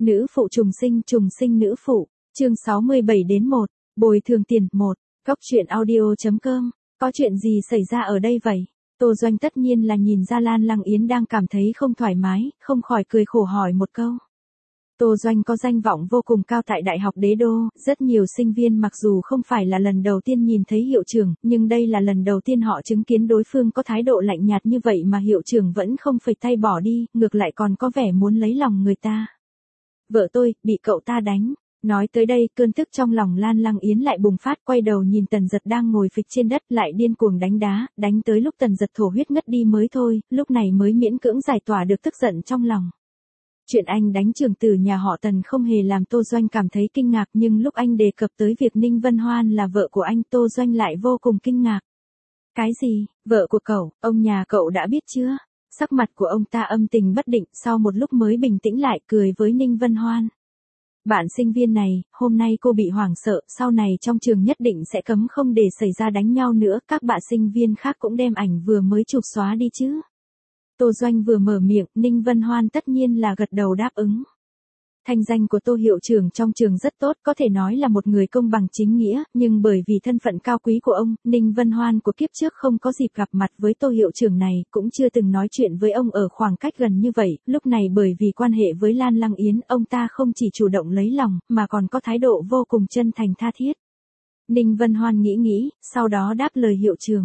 Nữ phụ trùng sinh nữ phụ, chương 67-1, bồi thường tiền 1, góc truyện audio.com, có chuyện gì xảy ra ở đây vậy? Tô Doanh tất nhiên là nhìn ra Lan Lăng Yến đang cảm thấy không thoải mái, không khỏi cười khổ hỏi một câu. Tô Doanh có danh vọng vô cùng cao tại Đại học Đế Đô, rất nhiều sinh viên mặc dù không phải là lần đầu tiên nhìn thấy hiệu trưởng, nhưng đây là lần đầu tiên họ chứng kiến đối phương có thái độ lạnh nhạt như vậy mà hiệu trưởng vẫn không phẩy tay bỏ đi, ngược lại còn có vẻ muốn lấy lòng người ta. Vợ tôi, bị cậu ta đánh. Nói tới đây, cơn tức trong lòng Lan Lăng Yến lại bùng phát, quay đầu nhìn Tần Dật đang ngồi phịch trên đất, lại điên cuồng đánh đá, đánh tới lúc Tần Dật thổ huyết ngất đi mới thôi, lúc này mới miễn cưỡng giải tỏa được tức giận trong lòng. Chuyện anh đánh trưởng tử nhà họ Tần không hề làm Tô Doanh cảm thấy kinh ngạc, nhưng lúc anh đề cập tới việc Ninh Vân Hoan là vợ của anh, Tô Doanh lại vô cùng kinh ngạc. Cái gì, vợ của cậu, ông nhà cậu đã biết chưa? Sắc mặt của ông ta âm tình bất định, sau một lúc mới bình tĩnh lại, cười với Ninh Vân Hoan. Bạn sinh viên này, hôm nay cô bị hoảng sợ, sau này trong trường nhất định sẽ cấm không để xảy ra đánh nhau nữa, các bạn sinh viên khác cũng đem ảnh vừa mới chụp xóa đi chứ. Tô Doanh vừa mở miệng, Ninh Vân Hoan tất nhiên là gật đầu đáp ứng. Thanh danh của Tô hiệu trưởng trong trường rất tốt, có thể nói là một người công bằng chính nghĩa, nhưng bởi vì thân phận cao quý của ông, Ninh Vân Hoan của kiếp trước không có dịp gặp mặt với Tô hiệu trưởng này, cũng chưa từng nói chuyện với ông ở khoảng cách gần như vậy, lúc này bởi vì quan hệ với Lan Lăng Yến, ông ta không chỉ chủ động lấy lòng, mà còn có thái độ vô cùng chân thành tha thiết. Ninh Vân Hoan nghĩ, sau đó đáp lời hiệu trưởng.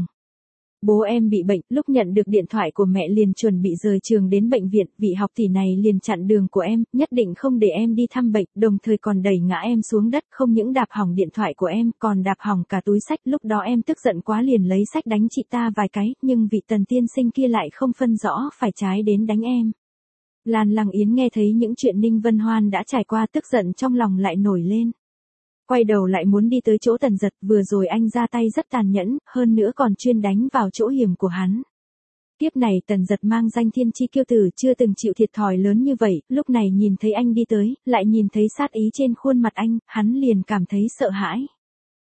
Bố em bị bệnh, lúc nhận được điện thoại của mẹ liền chuẩn bị rời trường đến bệnh viện, vị học tỷ này liền chặn đường của em, nhất định không để em đi thăm bệnh, đồng thời còn đẩy ngã em xuống đất, không những đạp hỏng điện thoại của em, còn đạp hỏng cả túi sách, lúc đó em tức giận quá liền lấy sách đánh chị ta vài cái, nhưng vị Tần tiên sinh kia lại không phân rõ phải trái đến đánh em. Lan Lăng Yến nghe thấy những chuyện Ninh Vân Hoan đã trải qua, tức giận trong lòng lại nổi lên. Quay đầu lại muốn đi tới chỗ Tần Dật, vừa rồi anh ra tay rất tàn nhẫn, hơn nữa còn chuyên đánh vào chỗ hiểm của hắn. Kiếp này Tần Dật mang danh thiên chi kiêu tử, chưa từng chịu thiệt thòi lớn như vậy, lúc này nhìn thấy anh đi tới, lại nhìn thấy sát ý trên khuôn mặt anh, hắn liền cảm thấy sợ hãi.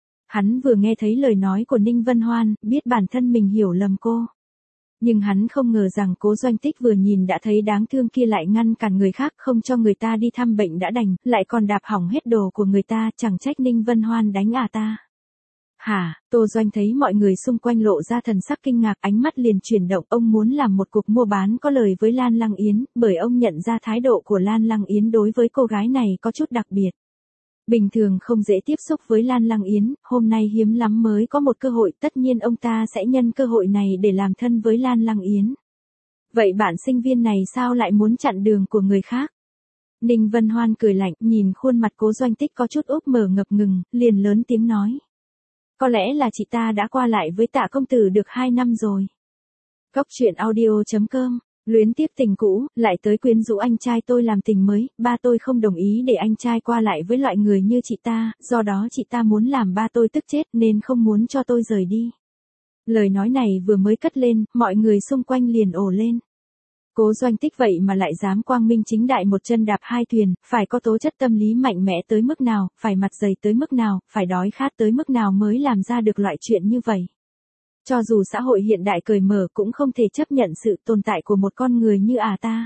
Hắn vừa nghe thấy lời nói của Ninh Vân Hoan, biết bản thân mình hiểu lầm cô. Nhưng hắn không ngờ rằng Cố Doanh Tích vừa nhìn đã thấy đáng thương kia lại ngăn cản người khác, không cho người ta đi thăm bệnh đã đành, lại còn đạp hỏng hết đồ của người ta, chẳng trách Ninh Vân Hoan đánh ta. Hả? Tô Doanh thấy mọi người xung quanh lộ ra thần sắc kinh ngạc, ánh mắt liền chuyển động, ông muốn làm một cuộc mua bán có lời với Lan Lăng Yến, bởi ông nhận ra thái độ của Lan Lăng Yến đối với cô gái này có chút đặc biệt. Bình thường không dễ tiếp xúc với Lan Lăng Yến, hôm nay hiếm lắm mới có một cơ hội, tất nhiên ông ta sẽ nhân cơ hội này để làm thân với Lan Lăng Yến. Vậy bạn sinh viên này sao lại muốn chặn đường của người khác? Ninh Vân Hoan cười lạnh, nhìn khuôn mặt Cố Doanh Tích có chút úp mở ngập ngừng, liền lớn tiếng nói. Có lẽ là chị ta đã qua lại với Tạ công tử được 2 năm rồi. Góc truyện audio.com. Luyến tiếp tình cũ, lại tới quyến rũ anh trai tôi làm tình mới, ba tôi không đồng ý để anh trai qua lại với loại người như chị ta, do đó chị ta muốn làm ba tôi tức chết nên không muốn cho tôi rời đi. Lời nói này vừa mới cất lên, mọi người xung quanh liền ồ lên. Cố Doanh Tích vậy mà lại dám quang minh chính đại một chân đạp hai thuyền, phải có tố chất tâm lý mạnh mẽ tới mức nào, phải mặt dày tới mức nào, phải đói khát tới mức nào mới làm ra được loại chuyện như vậy. Cho dù xã hội hiện đại cởi mở cũng không thể chấp nhận sự tồn tại của một con người như ta.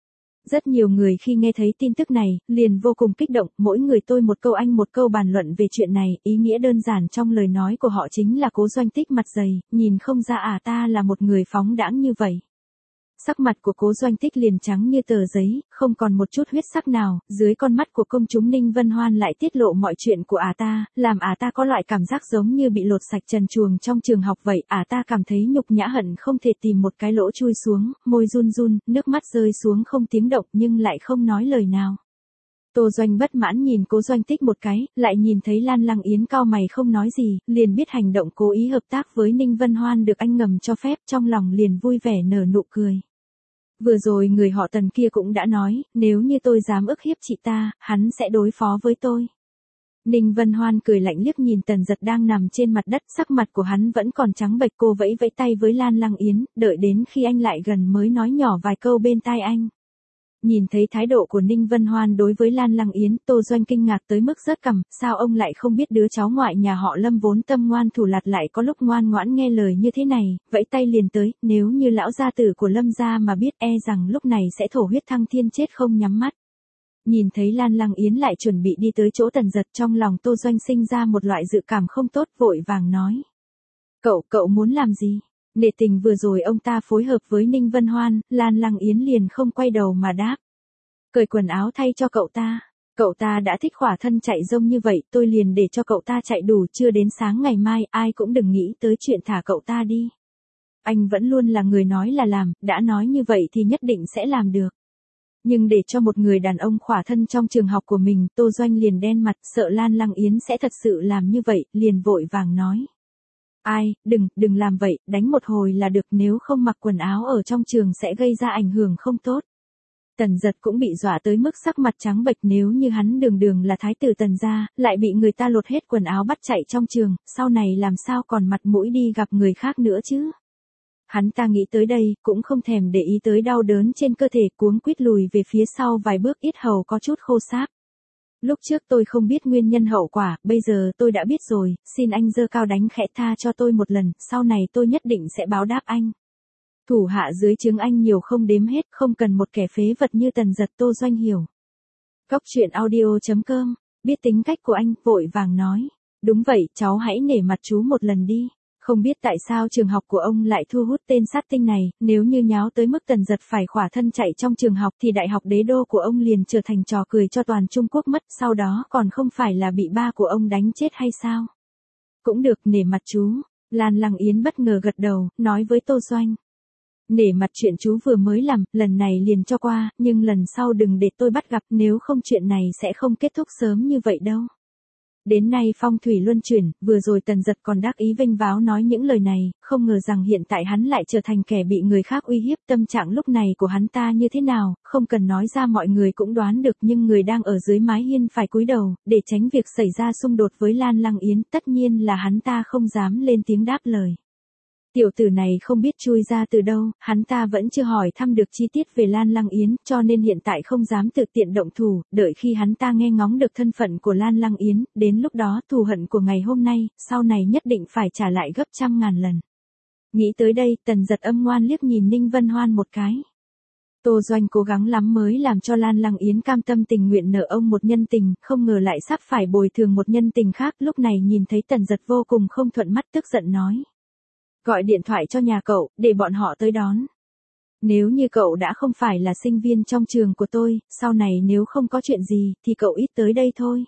Rất nhiều người khi nghe thấy tin tức này, liền vô cùng kích động, mỗi người tôi một câu anh một câu bàn luận về chuyện này, ý nghĩa đơn giản trong lời nói của họ chính là Cố Doanh Tích mặt dày, nhìn không ra ta là một người phóng đãng như vậy. Sắc mặt của Cố Doanh Tích liền trắng như tờ giấy, không còn một chút huyết sắc nào, dưới con mắt của công chúng Ninh Vân Hoan lại tiết lộ mọi chuyện của ta, làm ta có loại cảm giác giống như bị lột sạch trần truồng trong trường học vậy, ta cảm thấy nhục nhã hận không thể tìm một cái lỗ chui xuống, môi run run, nước mắt rơi xuống không tiếng động nhưng lại không nói lời nào. Tô Doanh bất mãn nhìn Cố Doanh Tích một cái, lại nhìn thấy Lan Lăng Yến cau mày không nói gì, liền biết hành động cố ý hợp tác với Ninh Vân Hoan được anh ngầm cho phép, trong lòng liền vui vẻ nở nụ cười. Vừa rồi người họ Tần kia cũng đã nói, nếu như tôi dám ức hiếp chị ta, hắn sẽ đối phó với tôi. Ninh Vân Hoan cười lạnh liếc nhìn Tần Dật đang nằm trên mặt đất, sắc mặt của hắn vẫn còn trắng bệch, cô vẫy vẫy tay với Lan Lăng Yến, đợi đến khi anh lại gần mới nói nhỏ vài câu bên tai anh. Nhìn thấy thái độ của Ninh Vân Hoan đối với Lan Lăng Yến, Tô Doanh kinh ngạc tới mức rớt cằm, sao ông lại không biết đứa cháu ngoại nhà họ Lâm vốn tâm ngoan thủ lạt lại có lúc ngoan ngoãn nghe lời như thế này, vẫy tay liền tới, nếu như lão gia tử của Lâm gia mà biết e rằng lúc này sẽ thổ huyết thăng thiên chết không nhắm mắt. Nhìn thấy Lan Lăng Yến lại chuẩn bị đi tới chỗ Tần Giật, trong lòng Tô Doanh sinh ra một loại dự cảm không tốt, vội vàng nói. Cậu muốn làm gì? Nể tình vừa rồi ông ta phối hợp với Ninh Vân Hoan, Lan Lăng Yến liền không quay đầu mà đáp. Cởi quần áo thay cho cậu ta. Cậu ta đã thích khỏa thân chạy rông như vậy, tôi liền để cho cậu ta chạy đủ, chưa đến sáng ngày mai, ai cũng đừng nghĩ tới chuyện thả cậu ta đi. Anh vẫn luôn là người nói là làm, đã nói như vậy thì nhất định sẽ làm được. Nhưng để cho một người đàn ông khỏa thân trong trường học của mình, Tô Doanh liền đen mặt, sợ Lan Lăng Yến sẽ thật sự làm như vậy, liền vội vàng nói. Ai, đừng làm vậy, đánh một hồi là được, nếu không mặc quần áo ở trong trường sẽ gây ra ảnh hưởng không tốt. Tần Giật cũng bị dọa tới mức sắc mặt trắng bệch, nếu như hắn đường là thái tử Tần gia, lại bị người ta lột hết quần áo bắt chạy trong trường, sau này làm sao còn mặt mũi đi gặp người khác nữa chứ. Hắn ta nghĩ tới đây, cũng không thèm để ý tới đau đớn trên cơ thể, cuống quýt lùi về phía sau vài bước, yết hầu có chút khô sáp. Lúc trước tôi không biết nguyên nhân hậu quả, bây giờ tôi đã biết rồi, xin anh giơ cao đánh khẽ tha cho tôi một lần, sau này tôi nhất định sẽ báo đáp anh. Thủ hạ dưới trướng anh nhiều không đếm hết, không cần một kẻ phế vật như Tần Giật. Tô Doanh hiểu. Góc truyện audio.com, biết tính cách của anh, vội vàng nói. Đúng vậy, cháu hãy nể mặt chú một lần đi. Không biết tại sao trường học của ông lại thu hút tên sát tinh này, nếu như nháo tới mức Tần Giật phải khỏa thân chạy trong trường học thì đại học đế đô của ông liền trở thành trò cười cho toàn Trung Quốc mất, sau đó còn không phải là bị ba của ông đánh chết hay sao? Cũng được, nể mặt chú. Lan Lăng Yến bất ngờ gật đầu, nói với Tô Doanh. Nể mặt chuyện chú vừa mới làm, lần này liền cho qua, nhưng lần sau đừng để tôi bắt gặp, nếu không chuyện này sẽ không kết thúc sớm như vậy đâu. Đến nay phong thủy luân chuyển, vừa rồi Tần Giật còn đắc ý vênh váo nói những lời này, không ngờ rằng hiện tại hắn lại trở thành kẻ bị người khác uy hiếp. Tâm trạng lúc này của hắn ta như thế nào, không cần nói ra mọi người cũng đoán được, nhưng người đang ở dưới mái hiên phải cúi đầu, để tránh việc xảy ra xung đột với Lan Lăng Yến, tất nhiên là hắn ta không dám lên tiếng đáp lời. Tiểu tử này không biết chui ra từ đâu, hắn ta vẫn chưa hỏi thăm được chi tiết về Lan Lăng Yến, cho nên hiện tại không dám tự tiện động thủ, đợi khi hắn ta nghe ngóng được thân phận của Lan Lăng Yến, đến lúc đó thù hận của ngày hôm nay, sau này nhất định phải trả lại gấp trăm ngàn lần. Nghĩ tới đây, Tần Giật âm ngoan liếc nhìn Ninh Vân Hoan một cái. Tô Doanh cố gắng lắm mới làm cho Lan Lăng Yến cam tâm tình nguyện nợ ông một nhân tình, không ngờ lại sắp phải bồi thường một nhân tình khác, lúc này nhìn thấy Tần Giật vô cùng không thuận mắt, tức giận nói. Gọi điện thoại cho nhà cậu, để bọn họ tới đón. Nếu như cậu đã không phải là sinh viên trong trường của tôi, sau này nếu không có chuyện gì, thì cậu ít tới đây thôi.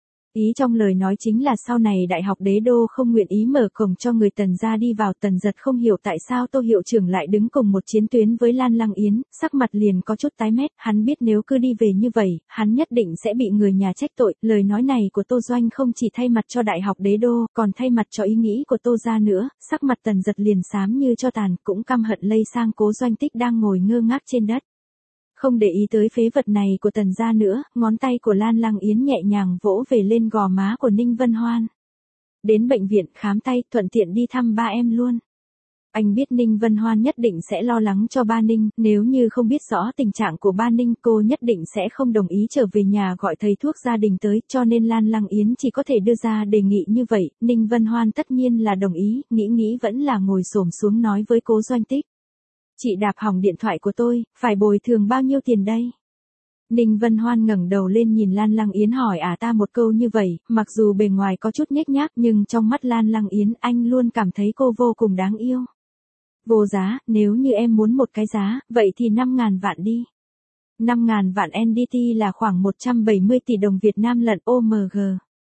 Ý trong lời nói chính là sau này đại học đế đô không nguyện ý mở cổng cho người Tần gia đi vào. Tần Giật không hiểu tại sao Tô hiệu trưởng lại đứng cùng một chiến tuyến với Lan Lăng Yến, sắc mặt liền có chút tái mét, hắn biết nếu cứ đi về như vậy, hắn nhất định sẽ bị người nhà trách tội. Lời nói này của Tô Doanh không chỉ thay mặt cho đại học đế đô, còn thay mặt cho ý nghĩ của Tô gia nữa, sắc mặt Tần Giật liền xám như cho tàn, cũng căm hận lây sang Cố Doanh Tích đang ngồi ngơ ngác trên đất. Không để ý tới phế vật này của Tần gia nữa, ngón tay của Lan Lăng Yến nhẹ nhàng vỗ về lên gò má của Ninh Vân Hoan. Đến bệnh viện khám tay, thuận tiện đi thăm ba em luôn. Anh biết Ninh Vân Hoan nhất định sẽ lo lắng cho ba Ninh, nếu như không biết rõ tình trạng của ba Ninh, cô nhất định sẽ không đồng ý trở về nhà gọi thầy thuốc gia đình tới, cho nên Lan Lăng Yến chỉ có thể đưa ra đề nghị như vậy. Ninh Vân Hoan tất nhiên là đồng ý, nghĩ vẫn là ngồi xổm xuống nói với Cố Doanh Tích. Chị đạp hỏng điện thoại của tôi, phải bồi thường bao nhiêu tiền đây? Ninh Vân Hoan ngẩng đầu lên nhìn Lan Lăng Yến hỏi ta một câu như vậy, mặc dù bề ngoài có chút nhếch nhác nhưng trong mắt Lan Lăng Yến anh luôn cảm thấy cô vô cùng đáng yêu. Vô giá, nếu như em muốn một cái giá, vậy thì 5.000 vạn đi. 5.000 vạn NDT là khoảng 170 tỷ đồng Việt Nam lận OMG.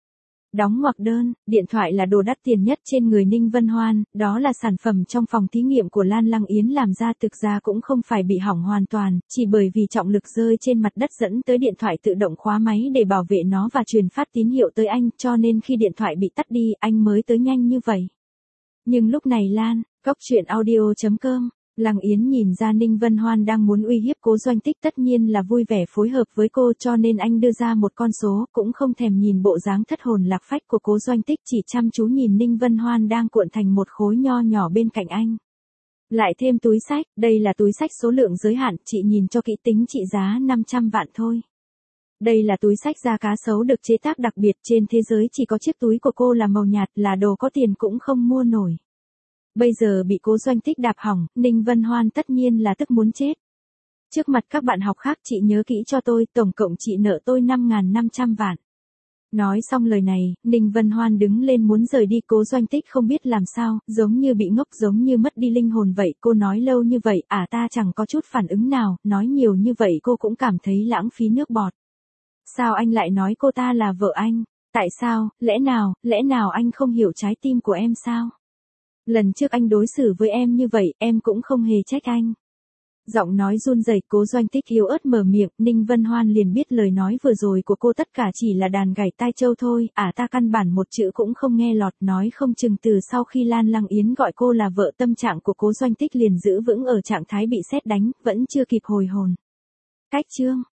Đóng ngoặc đơn, điện thoại là đồ đắt tiền nhất trên người Ninh Vân Hoan, đó là sản phẩm trong phòng thí nghiệm của Lan Lăng Yến làm ra, thực ra cũng không phải bị hỏng hoàn toàn, chỉ bởi vì trọng lực rơi trên mặt đất dẫn tới điện thoại tự động khóa máy để bảo vệ nó và truyền phát tín hiệu tới anh, cho nên khi điện thoại bị tắt đi, anh mới tới nhanh như vậy. Nhưng lúc này Góc truyện audio.com, Lăng Yến nhìn ra Ninh Vân Hoan đang muốn uy hiếp Cố Doanh Tích, tất nhiên là vui vẻ phối hợp với cô, cho nên anh đưa ra một con số, cũng không thèm nhìn bộ dáng thất hồn lạc phách của Cố Doanh Tích, chỉ chăm chú nhìn Ninh Vân Hoan đang cuộn thành một khối nho nhỏ bên cạnh anh. Lại thêm túi xách, đây là túi xách số lượng giới hạn, chị nhìn cho kỹ, tính trị giá 500 vạn thôi. Đây là túi xách da cá sấu được chế tác đặc biệt, trên thế giới chỉ có chiếc túi của cô là màu nhạt, là đồ có tiền cũng không mua nổi. Bây giờ bị Cố Doanh Tích đạp hỏng, Ninh Vân Hoan tất nhiên là tức muốn chết. Trước mặt các bạn học khác chị nhớ kỹ cho tôi, tổng cộng chị nợ tôi 5.500 vạn. Nói xong lời này, Ninh Vân Hoan đứng lên muốn rời đi. Cố Doanh Tích không biết làm sao, giống như bị ngốc, giống như mất đi linh hồn vậy. Cô nói lâu như vậy, ta chẳng có chút phản ứng nào, nói nhiều như vậy cô cũng cảm thấy lãng phí nước bọt. Sao anh lại nói cô ta là vợ anh? Tại sao, lẽ nào anh không hiểu trái tim của em sao? Lần trước anh đối xử với em như vậy, em cũng không hề trách anh. Giọng nói run rẩy, Cố Doanh Tích yếu ớt mở miệng, Ninh Vân Hoan liền biết lời nói vừa rồi của cô tất cả chỉ là đàn gảy tai châu thôi, ta căn bản một chữ cũng không nghe lọt, nói không chừng từ sau khi Lan Lăng Yến gọi cô là vợ, tâm trạng của Cố Doanh Tích liền giữ vững ở trạng thái bị sét đánh, vẫn chưa kịp hồi hồn. Cách chương